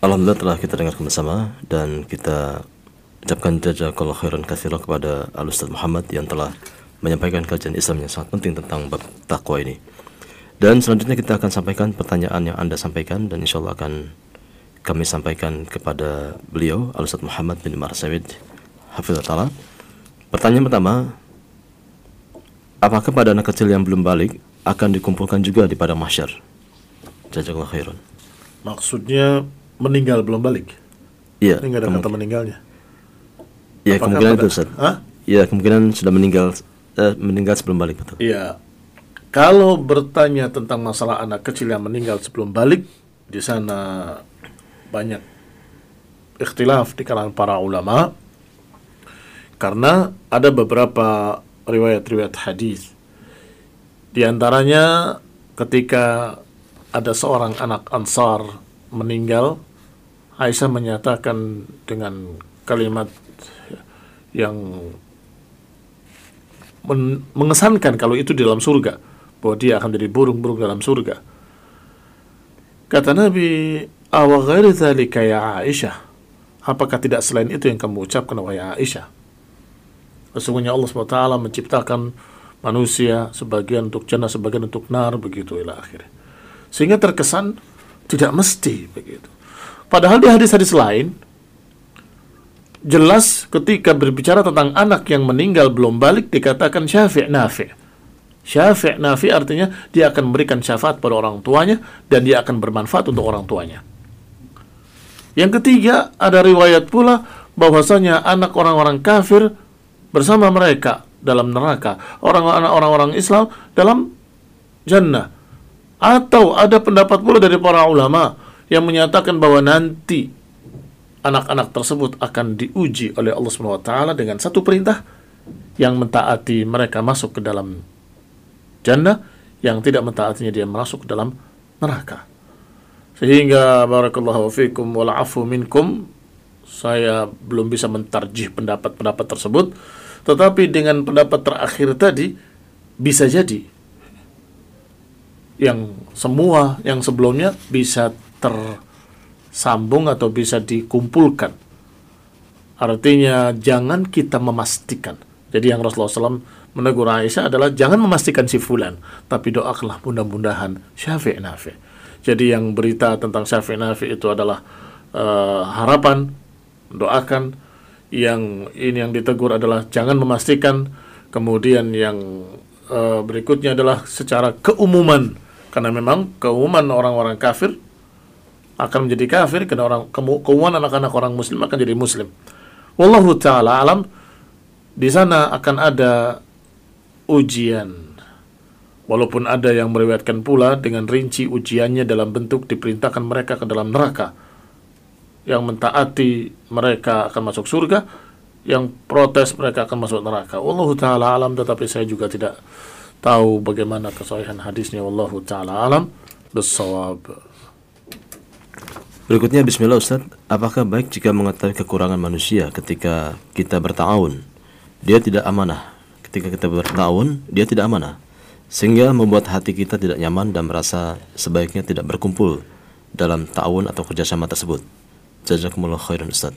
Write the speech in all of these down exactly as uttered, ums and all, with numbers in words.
Alhamdulillah telah kita dengarkan bersama dan kita ucapkan jazakallahu khairan katsiran kepada Al-Ustaz Muhammad yang telah menyampaikan kajian Islam yang sangat penting tentang bab takwa ini. Dan selanjutnya kita akan sampaikan pertanyaan yang Anda sampaikan dan insyaallah akan kami sampaikan kepada beliau Al-Ustaz Muhammad bin Marsawid hafizahullah. Pertanyaan pertama, apakah pada anak kecil yang belum balik akan dikumpulkan juga di padang mahsyar? Jazakallahu khairan. Maksudnya meninggal belum balik? Iya. Ini nggak ada kata meninggalnya. Iya, kemungkinan pada, itu Ustaz. Hah? Iya, kemungkinan sudah meninggal eh, meninggal sebelum balik, betul. Iya. Kalau bertanya tentang masalah anak kecil yang meninggal sebelum balik, di sana banyak ikhtilaf di kalangan para ulama karena ada beberapa riwayat-riwayat hadis. Di antaranya ketika ada seorang anak Ansar meninggal, Aisyah menyatakan dengan kalimat yang men- mengesankan kalau itu di dalam surga, bahwa dia akan jadi burung-burung dalam surga. Kata Nabi, awa ghairi dzalika ya Aisyah, apakah tidak selain itu yang kamu ucapkan wahai Aisyah? Sesungguhnya Allah subhanahu wa taala menciptakan manusia sebagian untuk jannah, sebagian untuk nar, begitu ila akhir. Sehingga terkesan tidak mesti begitu. Padahal di hadis-hadis lain jelas ketika berbicara tentang anak yang meninggal belum balik dikatakan syafi' nafi'. Syafi' nafi' artinya dia akan memberikan syafaat pada orang tuanya dan dia akan bermanfaat untuk orang tuanya. Yang ketiga, ada riwayat pula bahwasanya anak orang-orang kafir bersama mereka dalam neraka, orang-orang orang-orang Islam dalam jannah. Atau ada pendapat pula dari para ulama yang menyatakan bahwa nanti anak-anak tersebut akan diuji oleh Allah subhanahu wa taala dengan satu perintah, yang mentaati mereka masuk ke dalam jannah, yang tidak mentaatinya dia masuk ke dalam neraka. Sehingga barakallahu fikum wal afu minkum, saya belum bisa mentarjih pendapat-pendapat tersebut, tetapi dengan pendapat terakhir tadi bisa jadi yang semua yang sebelumnya bisa tersambung atau bisa dikumpulkan. Artinya jangan kita memastikan. Jadi yang Rasulullah shallallahu alaihi wasallam menegur Aisyah adalah jangan memastikan si fulan, tapi doakanlah mudah-mudahan syafi' nafi'. Jadi yang berita tentang syafi' nafi' itu adalah uh, harapan, doakan. Yang ini yang ditegur adalah jangan memastikan. Kemudian yang uh, berikutnya adalah secara keumuman, karena memang keumuman orang-orang kafir akan menjadi kafir, karena orang keumuman anak-anak orang muslim akan jadi muslim. Wallahu ta'ala alam. Di sana akan ada ujian, walaupun ada yang meriwayatkan pula dengan rinci ujiannya dalam bentuk diperintahkan mereka ke dalam neraka. Yang mentaati mereka akan masuk surga, yang protes mereka akan masuk neraka. Wallahu ta'ala alam, tetapi saya juga tidak tahu bagaimana kesahihan hadisnya. Wallahu ta'ala alam bissawab. Berikutnya, bismillah Ustaz, apakah baik jika mengetahui kekurangan manusia ketika kita berta'awun, dia tidak amanah? Ketika kita berta'awun, dia tidak amanah, sehingga membuat hati kita tidak nyaman dan merasa sebaiknya tidak berkumpul dalam ta'awun atau kerjasama tersebut. Jazakumullah khairan Ustaz.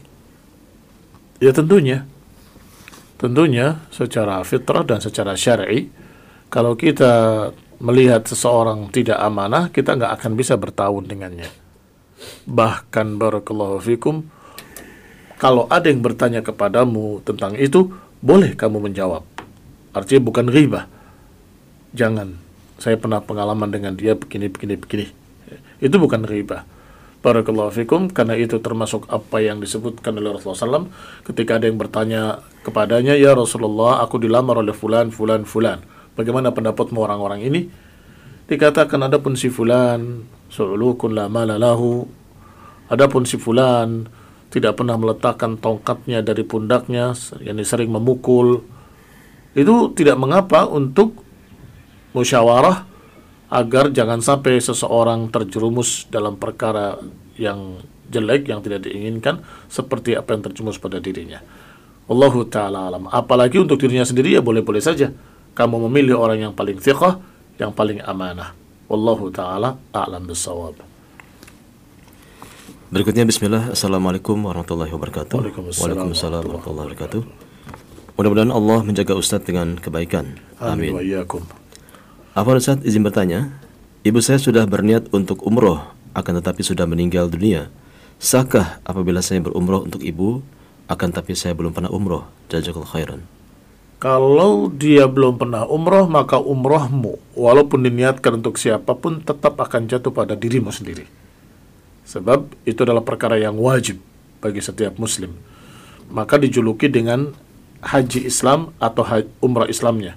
Ya tentunya, tentunya secara fitrah dan secara syar'i, kalau kita melihat seseorang tidak amanah, kita nggak akan bisa bertawun dengannya. Bahkan barakallahu fikum, kalau ada yang bertanya kepadamu tentang itu, boleh kamu menjawab. Artinya bukan ghibah. Jangan, saya pernah pengalaman dengan dia begini, begini, begini. Itu bukan ghibah. Barakallahu fikum, karena itu termasuk apa yang disebutkan oleh Rasulullah shallallahu alaihi wasallam ketika ada yang bertanya kepadanya, ya Rasulullah, aku dilamar oleh fulan, fulan, fulan. Bagaimana pendapatmu orang-orang ini? Dikatakan, adapun si fulan su'ulukun la mala lahu, adapun si fulan tidak pernah meletakkan tongkatnya dari pundaknya, yang sering memukul. Itu tidak mengapa untuk musyawarah agar jangan sampai seseorang terjerumus dalam perkara yang jelek, yang tidak diinginkan, seperti apa yang terjerumus pada dirinya. Wallahu ta'ala alam. Apalagi untuk dirinya sendiri, ya boleh-boleh saja kamu memilih orang yang paling thiqah, yang paling amanah. Wallahu ta'ala a'lam bissawab. Berikutnya bismillah. Assalamualaikum warahmatullahi wabarakatuh. Waalaikumsalam Waalaikumsalam warahmatullahi wabarakatuh. Mudah-mudahan Allah menjaga Ustadz dengan kebaikan. Amin Amin. wa iyyakum. Apa Ustadz izin bertanya? Ibu saya sudah berniat untuk umroh, akan tetapi sudah meninggal dunia. Sahkah apabila saya berumroh untuk ibu, akan tapi saya belum pernah umroh? Jazakallahu khairan. Kalau dia belum pernah umroh, maka umrohmu walaupun diniatkan untuk siapapun tetap akan jatuh pada dirimu sendiri. Sebab itu adalah perkara yang wajib bagi setiap muslim. Maka dijuluki dengan haji Islam atau haji, umrah Islamnya.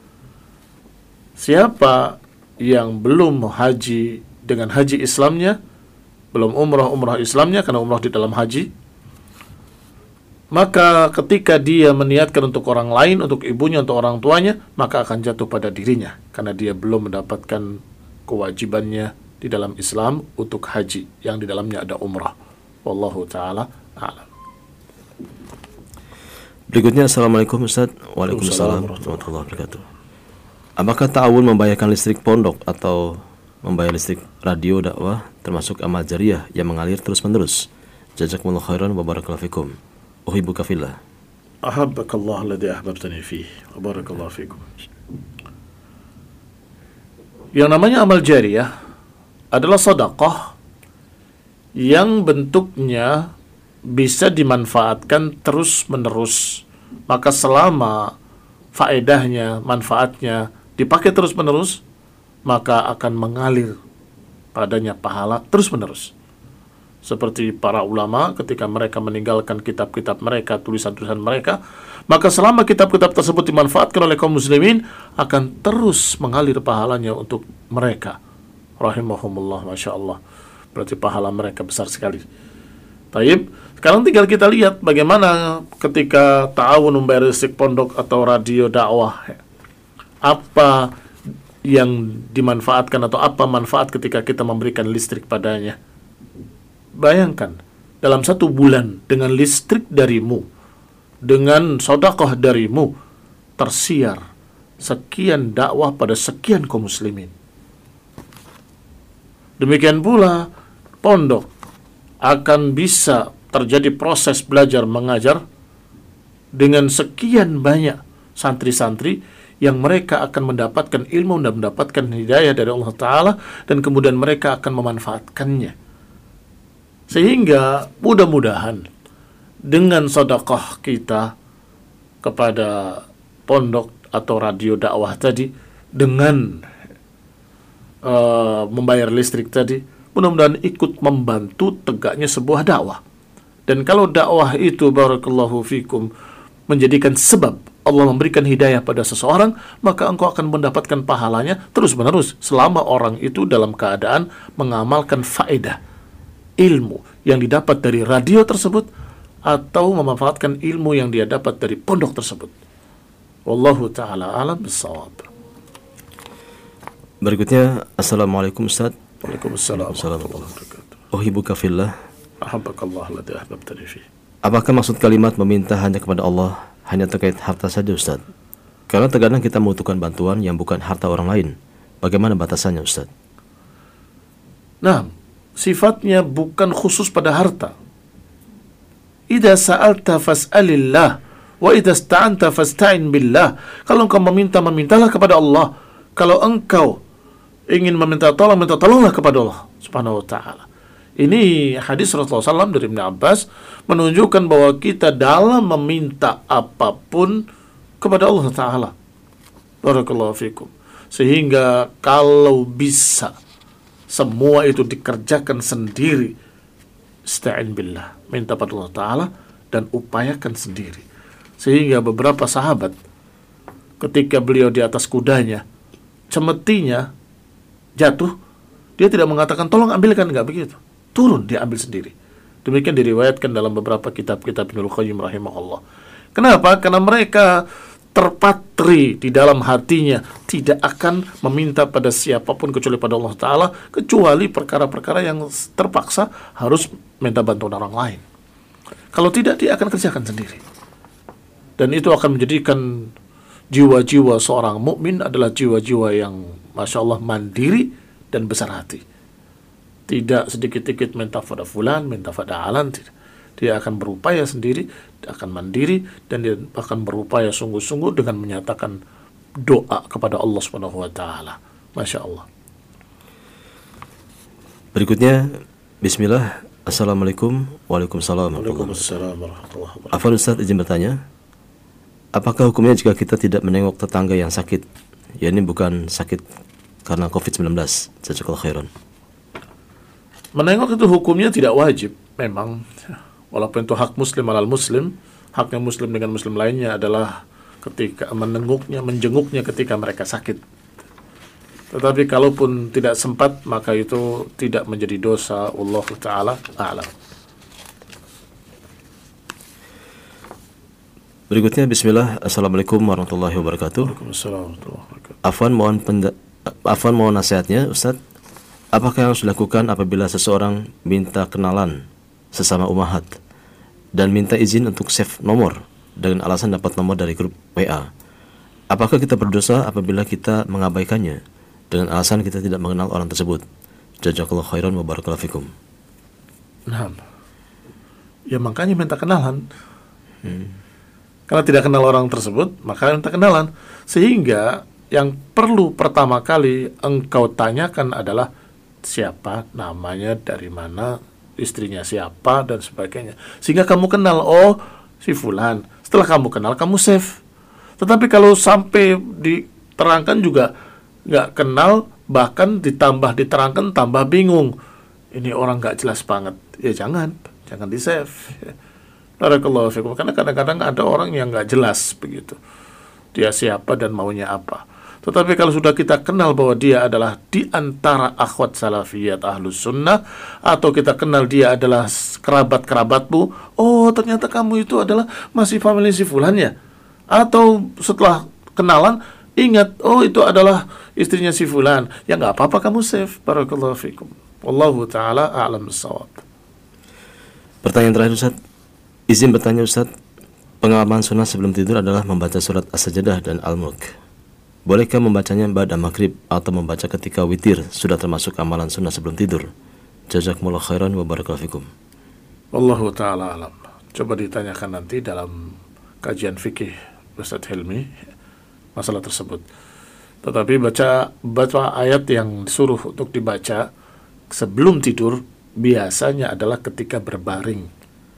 Siapa yang belum haji dengan haji Islamnya, belum umrah-umrah Islamnya, karena umrah di dalam haji, maka ketika dia meniatkan untuk orang lain, untuk ibunya, untuk orang tuanya, maka akan jatuh pada dirinya, karena dia belum mendapatkan kewajibannya di dalam Islam untuk haji, yang di dalamnya ada umrah. Wallahu ta'ala a'lam. Berikutnya, Assalamualaikum Ustaz. Waalaikumsalam warahmatullahi wabarakatuh. Apakah ta'awun membayarkan listrik pondok atau membayar listrik radio dakwah termasuk amal jariyah yang mengalir terus-menerus? Jazakumullahu khairan wa barakallahu fikum. Uhibbuka fillah. Ahabbakallah alladhi ahbabtani fih wa barakallahu fikum. Yang namanya amal jariyah adalah sedekah yang bentuknya bisa dimanfaatkan terus-menerus. Maka selama faedahnya, manfaatnya dipakai terus-menerus, maka akan mengalir padanya pahala terus-menerus. Seperti para ulama ketika mereka meninggalkan kitab-kitab mereka, tulisan-tulisan mereka, maka selama kitab-kitab tersebut dimanfaatkan oleh kaum muslimin, akan terus mengalir pahalanya untuk mereka. Rahimahumullah, Masya Allah. Berarti pahala mereka besar sekali. Taib, sekarang tinggal kita lihat bagaimana ketika ta'awun membayar listrik pondok atau radio dakwah. Apa yang dimanfaatkan atau apa manfaat ketika kita memberikan listrik padanya. Bayangkan, dalam satu bulan dengan listrik darimu, dengan sedekah darimu, tersiar sekian dakwah pada sekian kaum muslimin. Demikian pula pondok akan bisa terjadi proses belajar mengajar dengan sekian banyak santri-santri yang mereka akan mendapatkan ilmu dan mendapatkan hidayah dari Allah Ta'ala, dan kemudian mereka akan memanfaatkannya. Sehingga mudah-mudahan dengan sedekah kita kepada pondok atau radio dakwah tadi, dengan uh, membayar listrik tadi, mudah-mudahan ikut membantu tegaknya sebuah dakwah. Dan kalau dakwah itu, barakallahu fikum, menjadikan sebab Allah memberikan hidayah pada seseorang, maka engkau akan mendapatkan pahalanya terus-menerus selama orang itu dalam keadaan mengamalkan faedah ilmu yang didapat dari radio tersebut atau memanfaatkan ilmu yang dia dapat dari pondok tersebut. Wallahu ta'ala alam bissawab. Berikutnya, Assalamualaikum Ustaz. Waalaikumsalam warahmatullahi wabarakatuh. Uhibbuka fillah. Ahabbakallah alladhi ahbabtani fih. Apakah maksud kalimat meminta hanya kepada Allah hanya terkait harta saja Ustaz? Karena terkadang kita membutuhkan bantuan yang bukan harta orang lain. Bagaimana batasannya Ustaz? Nah, sifatnya bukan khusus pada harta. Idza sa'alta fas'alillah wa idza ista'anta fasta'in billah. Kalau engkau meminta, memintalah kepada Allah. Kalau engkau ingin meminta tolong, minta tolonglah kepada Allah Subhanahu wa ta'ala. Ini hadis Rasulullah shallallahu alaihi wasallam dari Ibnu Abbas menunjukkan bahwa kita dalam meminta apapun kepada Allah Ta'ala. Barakallahu fikum. Sehingga kalau bisa semua itu dikerjakan sendiri, ista'in billah, minta pada Allah Ta'ala dan upayakan sendiri. Sehingga beberapa sahabat ketika beliau di atas kudanya, cemetinya jatuh, dia tidak mengatakan tolong ambilkan, enggak begitu. Turun, dia ambil sendiri. Demikian diriwayatkan dalam beberapa kitab-kitab Ibnul Qayyim rahimahullah. Kenapa? Karena mereka terpatri di dalam hatinya, tidak akan meminta pada siapapun kecuali pada Allah Ta'ala, kecuali perkara-perkara yang terpaksa harus minta bantuan orang lain. Kalau tidak, dia akan kerjakan sendiri. Dan itu akan menjadikan jiwa-jiwa seorang mukmin adalah jiwa-jiwa yang Masya Allah mandiri dan besar hati. tidak sedikit-sedikit minta pada fulan, minta pada alan, tidak. Dia akan berupaya sendiri, dia akan mandiri, dan dia akan berupaya sungguh-sungguh dengan menyatakan doa kepada Allah Subhanahu wa taala. Masya Allah. Berikutnya, bismillah. Assalamualaikum. Waalaikumsalam. Waalaikumsalam warahmatullahi wabarakatuh. Afwan Ustaz, izin bertanya, apakah hukumnya jika kita tidak menengok tetangga yang sakit? Ya, ini bukan sakit karena covid sembilan belas. Jazakallahu khairan. Menengok itu hukumnya tidak wajib, memang. Walaupun itu hak muslim alal muslim, haknya muslim dengan muslim lainnya adalah ketika menenguknya, menjenguknya ketika mereka sakit. Tetapi kalaupun tidak sempat, maka itu tidak menjadi dosa. Wallahu ta'ala a'lam. Berikutnya, bismillah. Assalamualaikum warahmatullahi wabarakatuh. Waalaikumsalam warahmatullahi wabarakatuh. Afwan mohon penda- Afwan mohon nasihatnya, Ustaz. Apakah yang harus dilakukan apabila seseorang minta kenalan sesama umahat dan minta izin untuk save nomor dengan alasan dapat nomor dari grup W A? Apakah kita berdosa apabila kita mengabaikannya dengan alasan kita tidak mengenal orang tersebut? Jazakallahu khairan wa barakallahu fikum. Nah, ya makanya minta kenalan. Hmm. Karena tidak kenal orang tersebut, maka minta kenalan. Sehingga yang perlu pertama kali engkau tanyakan adalah siapa namanya, dari mana, istrinya siapa, dan sebagainya. Sehingga kamu kenal, oh si fulan. Setelah kamu kenal, kamu save. Tetapi kalau sampai diterangkan juga nggak kenal, bahkan ditambah diterangkan tambah bingung. Ini orang nggak jelas banget. Ya jangan, jangan di save. Barakallahu fikum. Karena kadang-kadang ada orang yang nggak jelas begitu. Dia siapa dan maunya apa. Tetapi kalau sudah kita kenal bahwa dia adalah di antara akhwat salafiyat ahlus sunnah, atau kita kenal dia adalah kerabat-kerabatmu, oh ternyata kamu itu adalah masih family si fulan ya. Atau setelah kenalan, ingat, oh itu adalah istrinya si fulan. Ya nggak apa-apa kamu save. Barakallahu fikum. Wallahu ta'ala a'lam bissawab. Pertanyaan terakhir, Ustaz. Izin bertanya, Ustaz. Pengalaman sunnah sebelum tidur adalah membaca surat As-Sajdah dan Al-Mulk. Bolehkah membacanya ba'da maghrib atau membaca ketika witir sudah termasuk amalan sunnah sebelum tidur? Jazakumullah khairan wa barakallahu fikum. Wallahu ta'ala alam. Coba ditanyakan nanti dalam kajian fikih Ustaz Hilmi masalah tersebut. Tetapi baca baca ayat yang disuruh untuk dibaca sebelum tidur biasanya adalah ketika berbaring.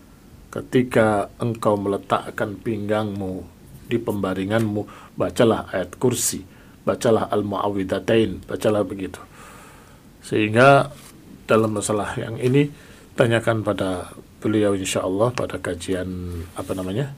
Ketika engkau meletakkan pinggangmu di pembaringanmu, bacalah ayat kursi, bacalah al-mu'awwidhatain, bacalah begitu. Sehingga dalam masalah yang ini tanyakan pada beliau insyaallah pada kajian apa namanya?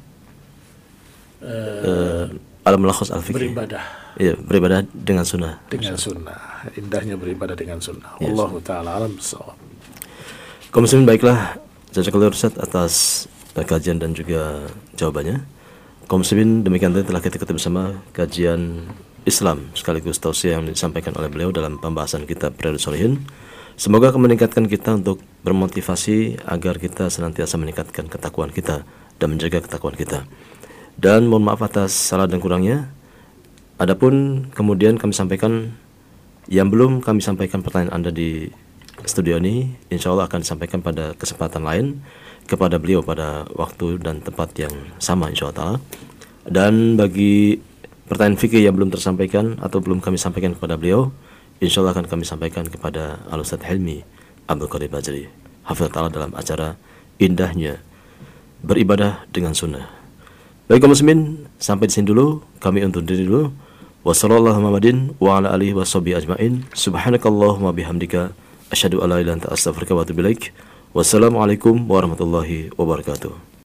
Uh, Al-Mulakhas Al-Fiqhi. Beribadah. Iya, beribadah dengan sunnah. Dengan sunnah. Indahnya beribadah dengan sunnah. Yes. Wallahu ta'ala alam bissawab. Kaum muslimin, baiklah. Jazakallahu Ustaz atas kajian dan juga jawabannya. Kaum muslimin, demikian tadi telah kita ketemu bersama kajian Islam sekaligus tausiah yang disampaikan oleh beliau dalam pembahasan kitab Riyadhus Shalihin. Semoga akan meningkatkan kita untuk bermotivasi agar kita senantiasa meningkatkan ketakwaan kita dan menjaga ketakwaan kita. Dan mohon maaf atas salah dan kurangnya. Adapun kemudian kami sampaikan yang belum kami sampaikan pertanyaan Anda di studio ini, insya Allah akan disampaikan pada kesempatan lain kepada beliau pada waktu dan tempat yang sama insya Allah. Dan bagi pertanyaan fikih yang belum tersampaikan atau belum kami sampaikan kepada beliau, insya Allah akan kami sampaikan kepada Al-Ustaz Hilmi Abdul Qadir Bajri hafizah ta'ala dalam acara Indahnya Beribadah dengan Sunnah. Baik kaum muslimin, sampai di sini dulu kami undur diri dulu. Wassallallahu Muhammadin wa ala alihi washabihi ajmain. Subhanakallahumma bihamdika asyhadu an la ilaha illa anta astaghfiruka wa atubu ilaik. Wassalamualaikum warahmatullahi wabarakatuh.